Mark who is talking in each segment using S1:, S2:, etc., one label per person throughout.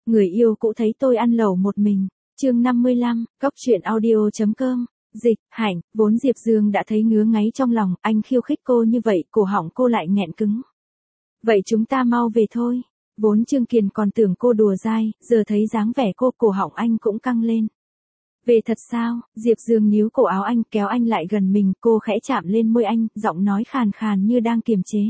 S1: người yêu cũ thấy tôi ăn lẩu một mình. Chương 55, Góc truyện audio.com. Dịch, Hạnh, vốn Diệp Dương đã thấy ngứa ngáy trong lòng, anh khiêu khích cô như vậy, cổ họng cô lại nghẹn cứng. Vậy chúng ta mau về thôi. Vốn Trương Kiền còn tưởng cô đùa dai, giờ thấy dáng vẻ cô, cổ họng anh cũng căng lên. Về thật sao? Diệp Dương níu cổ áo anh, kéo anh lại gần mình, cô khẽ chạm lên môi anh, giọng nói khàn khàn như đang kiềm chế.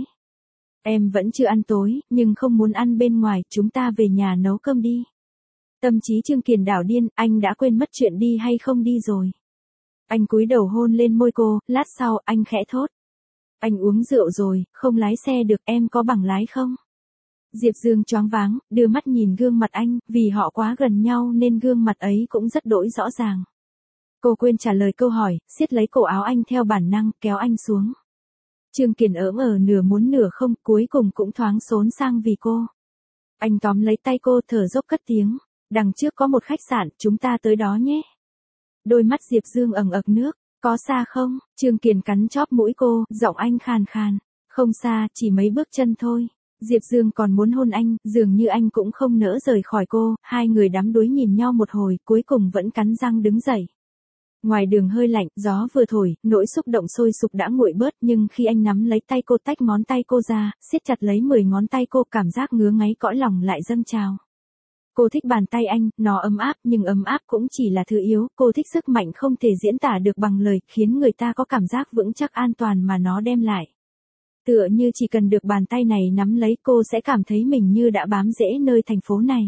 S1: Em vẫn chưa ăn tối, nhưng không muốn ăn bên ngoài, chúng ta về nhà nấu cơm đi. Tâm trí Trương Kiền đảo điên, anh đã quên mất chuyện đi hay không đi rồi. Anh cúi đầu hôn lên môi cô, lát sau, anh khẽ thốt. Anh uống rượu rồi, không lái xe được, em có bằng lái không? Diệp Dương choáng váng, đưa mắt nhìn gương mặt anh, vì họ quá gần nhau nên gương mặt ấy cũng rất đỗi rõ ràng. Cô quên trả lời câu hỏi, siết lấy cổ áo anh theo bản năng, kéo anh xuống. Trương Kiền nửa muốn nửa không, cuối cùng cũng thoáng xốn sang vì cô. Anh tóm lấy tay cô, thở dốc cất tiếng. Đằng trước có một khách sạn, chúng ta tới đó nhé. Đôi mắt Diệp Dương ẩn ực nước. Có xa không? Trương Kiền cắn chóp mũi cô, giọng anh khàn khàn. Không xa, chỉ mấy bước chân thôi. Diệp Dương còn muốn hôn anh, dường như anh cũng không nỡ rời khỏi cô, hai người đắm đuối nhìn nhau một hồi, cuối cùng vẫn cắn răng đứng dậy. Ngoài đường hơi lạnh, gió vừa thổi, nỗi xúc động sôi sục đã nguội bớt, nhưng khi anh nắm lấy tay cô, tách ngón tay cô ra, siết chặt lấy 10 ngón tay cô, cảm giác ngứa ngáy cõi lòng lại dâng trào. Cô thích bàn tay anh, nó ấm áp, nhưng ấm áp cũng chỉ là thứ yếu, cô thích sức mạnh không thể diễn tả được bằng lời, khiến người ta có cảm giác vững chắc an toàn mà nó đem lại. Tựa như chỉ cần được bàn tay này nắm lấy, cô sẽ cảm thấy mình như đã bám rễ nơi thành phố này.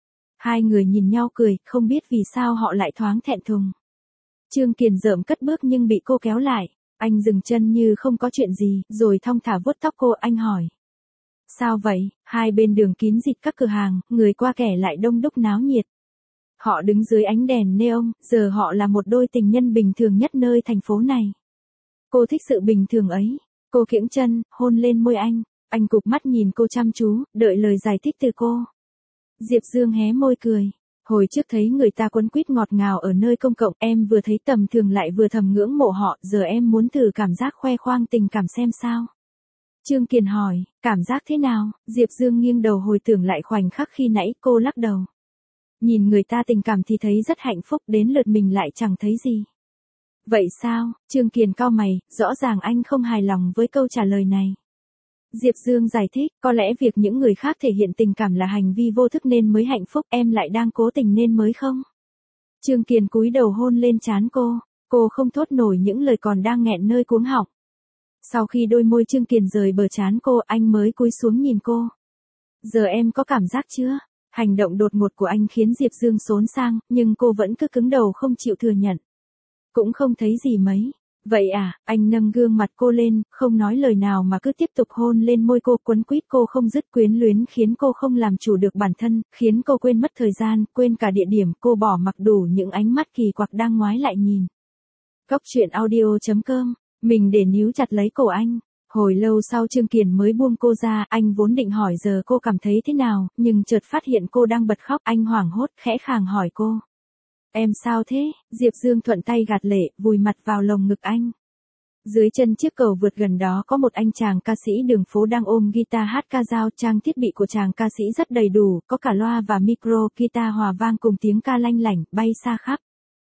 S1: Hai người nhìn nhau cười, không biết vì sao họ lại thoáng thẹn thùng. Trương Kiền rợm cất bước nhưng bị cô kéo lại. Anh dừng chân như không có chuyện gì, rồi thong thả vuốt tóc cô, anh hỏi. Sao vậy? Hai bên đường kín dịt các cửa hàng, người qua kẻ lại đông đúc náo nhiệt. Họ đứng dưới ánh đèn neon, giờ họ là một đôi tình nhân bình thường nhất nơi thành phố này. Cô thích sự bình thường ấy. Cô kiễng chân, hôn lên môi anh. Anh cụp mắt nhìn cô chăm chú, đợi lời giải thích từ cô. Diệp Dương hé môi cười. Hồi trước thấy người ta quấn quýt ngọt ngào ở nơi công cộng, em vừa thấy tầm thường lại vừa thầm ngưỡng mộ họ, giờ em muốn thử cảm giác khoe khoang tình cảm xem sao. Trương Kiền hỏi, cảm giác thế nào? Diệp Dương nghiêng đầu hồi tưởng lại khoảnh khắc khi nãy, cô lắc đầu. Nhìn người ta tình cảm thì thấy rất hạnh phúc, đến lượt mình lại chẳng thấy gì. Vậy sao? Trương Kiền cau mày, rõ ràng anh không hài lòng với câu trả lời này. Diệp Dương giải thích, có lẽ việc những người khác thể hiện tình cảm là hành vi vô thức nên mới hạnh phúc, em lại đang cố tình nên mới không? Trương Kiền cúi đầu hôn lên trán cô không thốt nổi những lời còn đang nghẹn nơi cuống họng. Sau khi đôi môi Trương Kiền rời bờ trán cô, anh mới cúi xuống nhìn cô. Giờ em có cảm giác chưa? Hành động đột ngột của anh khiến Diệp Dương xốn sang, nhưng cô vẫn cứ cứng đầu không chịu thừa nhận. Cũng không thấy gì mấy. Vậy à, anh nâng gương mặt cô lên, không nói lời nào mà cứ tiếp tục hôn lên môi cô, quấn quýt cô không dứt, quyến luyến khiến cô không làm chủ được bản thân, khiến cô quên mất thời gian, quên cả địa điểm, cô bỏ mặc đủ những ánh mắt kỳ quặc đang ngoái lại nhìn. Góc truyện audio.com, mình để níu chặt lấy cổ anh. Hồi lâu sau Trương Kiền mới buông cô ra, anh vốn định hỏi giờ cô cảm thấy thế nào, nhưng chợt phát hiện cô đang bật khóc, anh hoảng hốt, khẽ khàng hỏi cô. Em sao thế? Diệp Dương thuận tay gạt lệ, vùi mặt vào lồng ngực anh. Dưới chân chiếc cầu vượt gần đó có một anh chàng ca sĩ đường phố đang ôm guitar hát ca dao, trang thiết bị của chàng ca sĩ rất đầy đủ, có cả loa và micro, guitar hòa vang cùng tiếng ca lanh lảnh, bay xa khắp.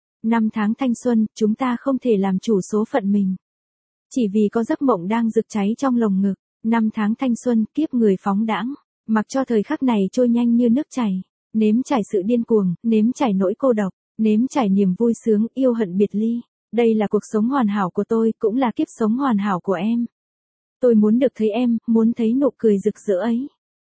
S1: 5 tháng thanh xuân, chúng ta không thể làm chủ số phận mình. Chỉ vì có giấc mộng đang rực cháy trong lồng ngực. 5 tháng thanh xuân, kiếp người phóng đãng, mặc cho thời khắc này trôi nhanh như nước chảy. Nếm trải sự điên cuồng, nếm trải nỗi cô độc, nếm trải niềm vui sướng, yêu hận biệt ly. Đây là cuộc sống hoàn hảo của tôi, cũng là kiếp sống hoàn hảo của em. Tôi muốn được thấy em, muốn thấy nụ cười rực rỡ ấy.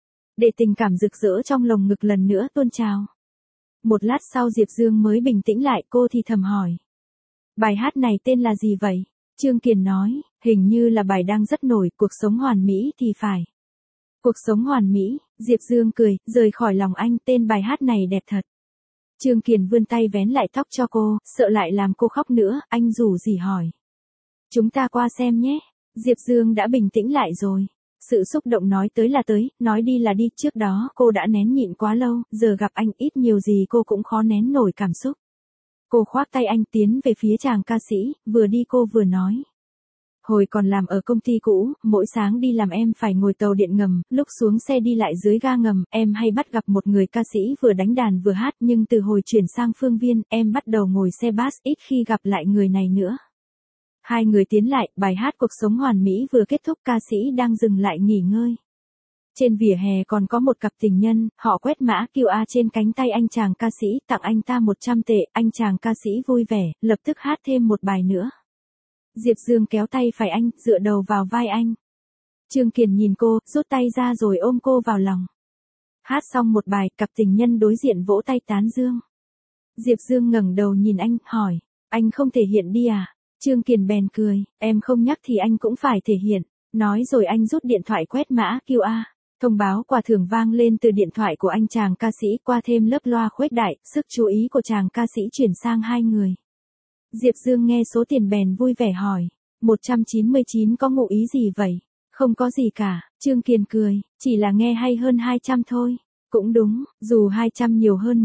S1: Để tình cảm rực rỡ trong lồng ngực lần nữa tuôn trào. Một lát sau Diệp Dương mới bình tĩnh lại, cô thì thầm hỏi. Bài hát này tên là gì vậy? Trương Kiền nói, hình như là bài đang rất nổi, cuộc sống hoàn mỹ thì phải. Cuộc sống hoàn mỹ, Diệp Dương cười, rời khỏi lòng anh, tên bài hát này đẹp thật. Trương Kiền vươn tay vén lại tóc cho cô, sợ lại làm cô khóc nữa, anh rủ rỉ hỏi. Chúng ta qua xem nhé. Diệp Dương đã bình tĩnh lại rồi. Sự xúc động nói tới là tới, nói đi là đi, trước đó cô đã nén nhịn quá lâu, giờ gặp anh ít nhiều gì cô cũng khó nén nổi cảm xúc. Cô khoác tay anh tiến về phía chàng ca sĩ, vừa đi cô vừa nói. Hồi còn làm ở công ty cũ, mỗi sáng đi làm em phải ngồi tàu điện ngầm, lúc xuống xe đi lại dưới ga ngầm, em hay bắt gặp một người ca sĩ vừa đánh đàn vừa hát, nhưng từ hồi chuyển sang Phương Viên, em bắt đầu ngồi xe bus, ít khi gặp lại người này nữa. Hai người tiến lại, bài hát Cuộc sống hoàn mỹ vừa kết thúc, ca sĩ đang dừng lại nghỉ ngơi. Trên vỉa hè còn có một cặp tình nhân, họ quét mã QR trên cánh tay anh chàng ca sĩ, tặng anh ta 100 tệ, anh chàng ca sĩ vui vẻ, lập tức hát thêm một bài nữa. Diệp Dương kéo tay phải anh, dựa đầu vào vai anh. Trương Kiền nhìn cô, rút tay ra rồi ôm cô vào lòng. Hát xong một bài, cặp tình nhân đối diện vỗ tay tán dương. Diệp Dương ngẩng đầu nhìn anh, hỏi, anh không thể hiện đi à? Trương Kiền bèn cười, em không nhắc thì anh cũng phải thể hiện. Nói rồi anh rút điện thoại quét mã QR. Thông báo quà thưởng vang lên từ điện thoại của anh chàng ca sĩ, qua thêm lớp loa khuếch đại, sức chú ý của chàng ca sĩ chuyển sang hai người. Diệp Dương nghe số tiền bèn vui vẻ hỏi, 199 có ngụ ý gì vậy? Không có gì cả, Trương Kiền cười, chỉ là nghe hay hơn 200 thôi. Cũng đúng, dù 200 nhiều hơn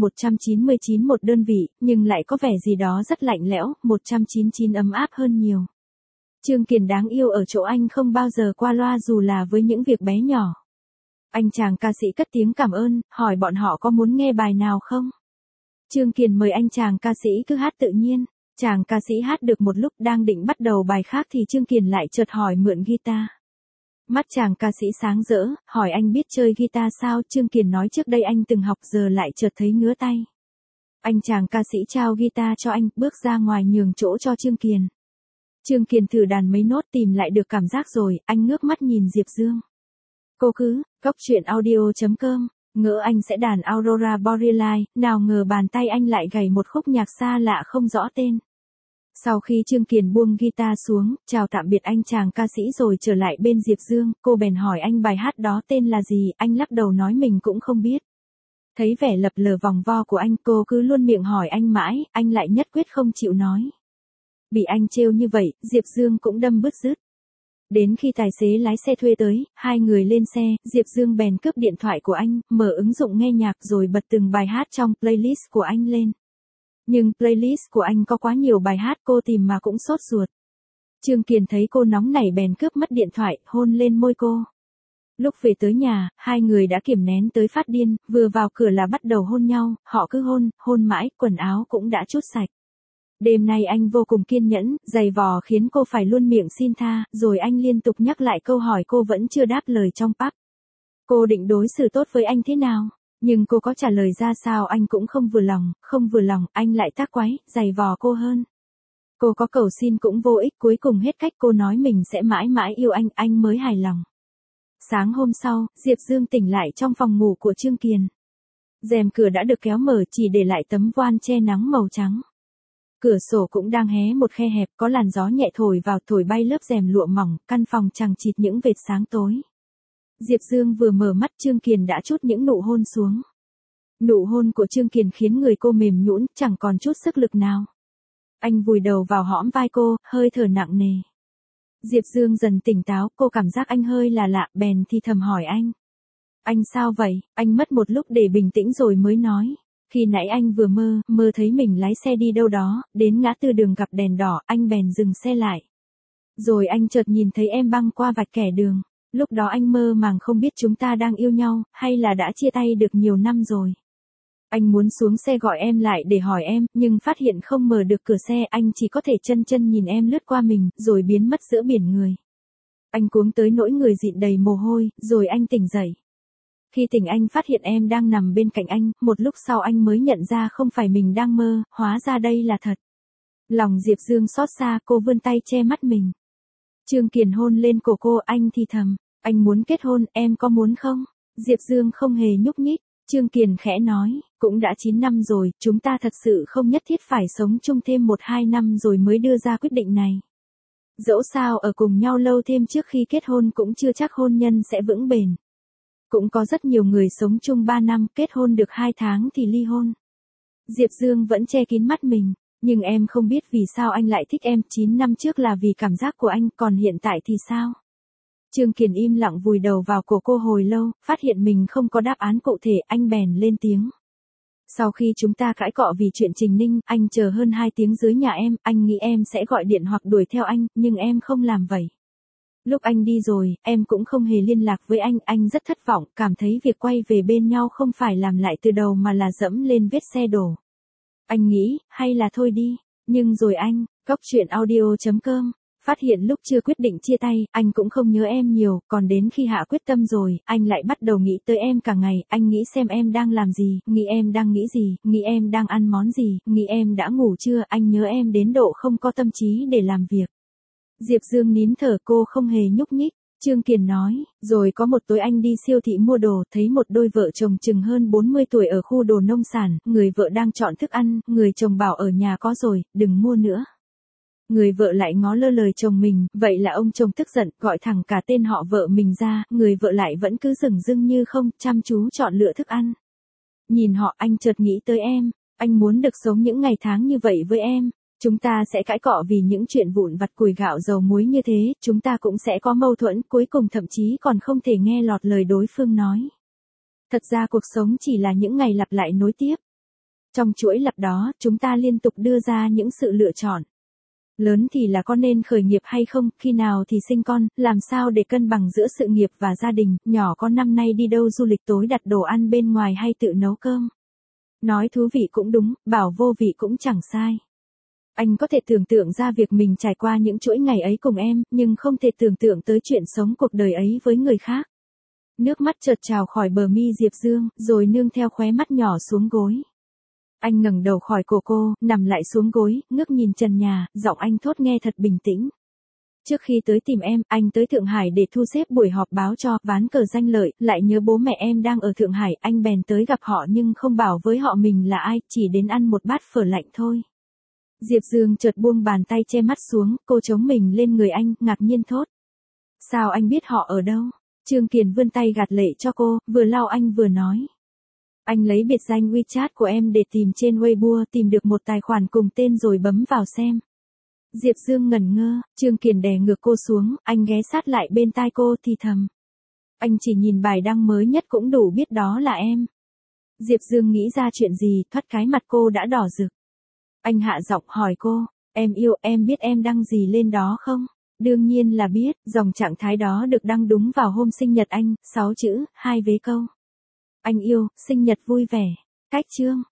S1: 199 một đơn vị, nhưng lại có vẻ gì đó rất lạnh lẽo, 199 ấm áp hơn nhiều. Trương Kiền đáng yêu ở chỗ anh không bao giờ qua loa dù là với những việc bé nhỏ. Anh chàng ca sĩ cất tiếng cảm ơn, hỏi bọn họ có muốn nghe bài nào không? Trương Kiền mời anh chàng ca sĩ cứ hát tự nhiên. Chàng ca sĩ hát được một lúc đang định bắt đầu bài khác thì Trương Kiền lại chợt hỏi mượn guitar. Mắt chàng ca sĩ sáng rỡ, hỏi anh biết chơi guitar sao? Trương Kiền nói trước đây anh từng học giờ lại chợt thấy ngứa tay. Anh chàng ca sĩ trao guitar cho anh, bước ra ngoài nhường chỗ cho Trương Kiền. Trương Kiền thử đàn mấy nốt tìm lại được cảm giác rồi, anh ngước mắt nhìn Diệp Dương. Cô cứ, coctruyện.audio.com, ngỡ anh sẽ đàn Aurora Borealis, nào ngờ bàn tay anh lại gảy một khúc nhạc xa lạ không rõ tên. Sau khi Trương Kiền buông guitar xuống, chào tạm biệt anh chàng ca sĩ rồi trở lại bên Diệp Dương, cô bèn hỏi anh bài hát đó tên là gì, anh lắc đầu nói mình cũng không biết. Thấy vẻ lập lờ vòng vo của anh, cô cứ luôn miệng hỏi anh mãi, anh lại nhất quyết không chịu nói. Bị anh trêu như vậy, Diệp Dương cũng đâm bứt rứt. Đến khi tài xế lái xe thuê tới, hai người lên xe, Diệp Dương bèn cướp điện thoại của anh, mở ứng dụng nghe nhạc rồi bật từng bài hát trong playlist của anh lên. Nhưng playlist của anh có quá nhiều bài hát cô tìm mà cũng sốt ruột. Trương Kiền thấy cô nóng nảy bèn cướp mất điện thoại, hôn lên môi cô. Lúc về tới nhà, hai người đã kiềm nén tới phát điên, vừa vào cửa là bắt đầu hôn nhau, họ cứ hôn mãi, quần áo cũng đã trút sạch. Đêm nay anh vô cùng kiên nhẫn, giày vò khiến cô phải luôn miệng xin tha, rồi anh liên tục nhắc lại câu hỏi cô vẫn chưa đáp lời trong pub. Cô định đối xử tốt với anh thế nào? Nhưng cô có trả lời ra sao anh cũng không vừa lòng, anh lại tác quái, giày vò cô hơn. Cô có cầu xin cũng vô ích, cuối cùng hết cách cô nói mình sẽ mãi mãi yêu anh mới hài lòng. Sáng hôm sau, Diệp Dương tỉnh lại trong phòng ngủ của Trương Kiền. Rèm cửa đã được kéo mở chỉ để lại tấm voan che nắng màu trắng. Cửa sổ cũng đang hé một khe hẹp, có làn gió nhẹ thổi vào thổi bay lớp rèm lụa mỏng, căn phòng chằng chịt những vệt sáng tối. Diệp Dương vừa mở mắt Trương Kiền đã trút những nụ hôn xuống. Nụ hôn của Trương Kiền khiến người cô mềm nhũn, chẳng còn chút sức lực nào. Anh vùi đầu vào hõm vai cô, hơi thở nặng nề. Diệp Dương dần tỉnh táo, cô cảm giác anh hơi là lạ, bèn thì thầm hỏi anh. Anh sao vậy? Anh mất một lúc để bình tĩnh rồi mới nói. Khi nãy anh vừa mơ thấy mình lái xe đi đâu đó, đến ngã tư đường gặp đèn đỏ, anh bèn dừng xe lại. Rồi anh chợt nhìn thấy em băng qua vạch kẻ đường. Lúc đó anh mơ màng không biết chúng ta đang yêu nhau, hay là đã chia tay được nhiều năm rồi. Anh muốn xuống xe gọi em lại để hỏi em, nhưng phát hiện không mở được cửa xe, anh chỉ có thể chân nhìn em lướt qua mình, rồi biến mất giữa biển người. Anh cuống tới nỗi người dịn đầy mồ hôi, rồi anh tỉnh dậy. Khi tỉnh anh phát hiện em đang nằm bên cạnh anh, một lúc sau anh mới nhận ra không phải mình đang mơ, hóa ra đây là thật. Lòng Diệp Dương xót xa, cô vươn tay che mắt mình. Trương Kiền hôn lên cổ cô, anh thì thầm, anh muốn kết hôn, em có muốn không? Diệp Dương không hề nhúc nhích. Trương Kiền khẽ nói, cũng đã 9 năm rồi, chúng ta thật sự không nhất thiết phải sống chung thêm 1-2 năm rồi mới đưa ra quyết định này. Dẫu sao ở cùng nhau lâu thêm trước khi kết hôn cũng chưa chắc hôn nhân sẽ vững bền. Cũng có rất nhiều người sống chung 3 năm, kết hôn được 2 tháng thì ly hôn. Diệp Dương vẫn che kín mắt mình, nhưng em không biết vì sao anh lại thích em, 9 năm trước là vì cảm giác của anh, còn hiện tại thì sao? Trương Kiền im lặng vùi đầu vào cổ cô hồi lâu, phát hiện mình không có đáp án cụ thể, anh bèn lên tiếng. Sau khi chúng ta cãi cọ vì chuyện Trình Ninh, anh chờ hơn 2 tiếng dưới nhà em, anh nghĩ em sẽ gọi điện hoặc đuổi theo anh, nhưng em không làm vậy. Lúc anh đi rồi, em cũng không hề liên lạc với anh rất thất vọng, cảm thấy việc quay về bên nhau không phải làm lại từ đầu mà là dẫm lên vết xe đổ. Anh nghĩ, hay là thôi đi, nhưng rồi anh, Cóc Truyện Audio.com, phát hiện lúc chưa quyết định chia tay, anh cũng không nhớ em nhiều, còn đến khi hạ quyết tâm rồi, anh lại bắt đầu nghĩ tới em cả ngày, anh nghĩ xem em đang làm gì, nghĩ em đang nghĩ gì, nghĩ em đang ăn món gì, nghĩ em đã ngủ chưa, anh nhớ em đến độ không có tâm trí để làm việc. Diệp Dương nín thở, cô không hề nhúc nhích. Trương Kiền nói, rồi có một tối anh đi siêu thị mua đồ, thấy một đôi vợ chồng chừng hơn 40 tuổi ở khu đồ nông sản, người vợ đang chọn thức ăn, người chồng bảo ở nhà có rồi, đừng mua nữa. Người vợ lại ngó lơ lời chồng mình, vậy là ông chồng tức giận, gọi thẳng cả tên họ vợ mình ra, người vợ lại vẫn cứ dửng dưng như không, chăm chú chọn lựa thức ăn. Nhìn họ, anh chợt nghĩ tới em, anh muốn được sống những ngày tháng như vậy với em. Chúng ta sẽ cãi cọ vì những chuyện vụn vặt củi gạo dầu muối như thế, chúng ta cũng sẽ có mâu thuẫn, cuối cùng thậm chí còn không thể nghe lọt lời đối phương nói. Thật ra cuộc sống chỉ là những ngày lặp lại nối tiếp. Trong chuỗi lặp đó, chúng ta liên tục đưa ra những sự lựa chọn. Lớn thì là có nên khởi nghiệp hay không, khi nào thì sinh con, làm sao để cân bằng giữa sự nghiệp và gia đình, nhỏ con năm nay đi đâu du lịch tối đặt đồ ăn bên ngoài hay tự nấu cơm. Nói thú vị cũng đúng, bảo vô vị cũng chẳng sai. Anh có thể tưởng tượng ra việc mình trải qua những chuỗi ngày ấy cùng em, nhưng không thể tưởng tượng tới chuyện sống cuộc đời ấy với người khác. Nước mắt chợt trào khỏi bờ mi Diệp Dương, rồi nương theo khóe mắt nhỏ xuống gối. Anh ngẩng đầu khỏi cổ cô, nằm lại xuống gối, ngước nhìn trần nhà, giọng anh thốt nghe thật bình tĩnh. Trước khi tới tìm em, anh tới Thượng Hải để thu xếp buổi họp báo cho ván cờ danh lợi, lại nhớ bố mẹ em đang ở Thượng Hải, anh bèn tới gặp họ nhưng không bảo với họ mình là ai, chỉ đến ăn một bát phở lạnh thôi. Diệp Dương chợt buông bàn tay che mắt xuống, cô chống mình lên người anh, ngạc nhiên thốt. Sao anh biết họ ở đâu? Trương Kiền vươn tay gạt lệ cho cô, vừa lau anh vừa nói. Anh lấy biệt danh WeChat của em để tìm trên Weibo, tìm được một tài khoản cùng tên rồi bấm vào xem. Diệp Dương ngẩn ngơ, Trương Kiền đè ngược cô xuống, anh ghé sát lại bên tai cô thì thầm. Anh chỉ nhìn bài đăng mới nhất cũng đủ biết đó là em. Diệp Dương nghĩ ra chuyện gì, thoát cái mặt cô đã đỏ rực. Anh hạ giọng hỏi cô, em yêu, em biết em đăng gì lên đó không? Đương nhiên là biết, dòng trạng thái đó được đăng đúng vào hôm sinh nhật anh, 6 chữ, 2 vế câu. Anh yêu, sinh nhật vui vẻ. Cách chương.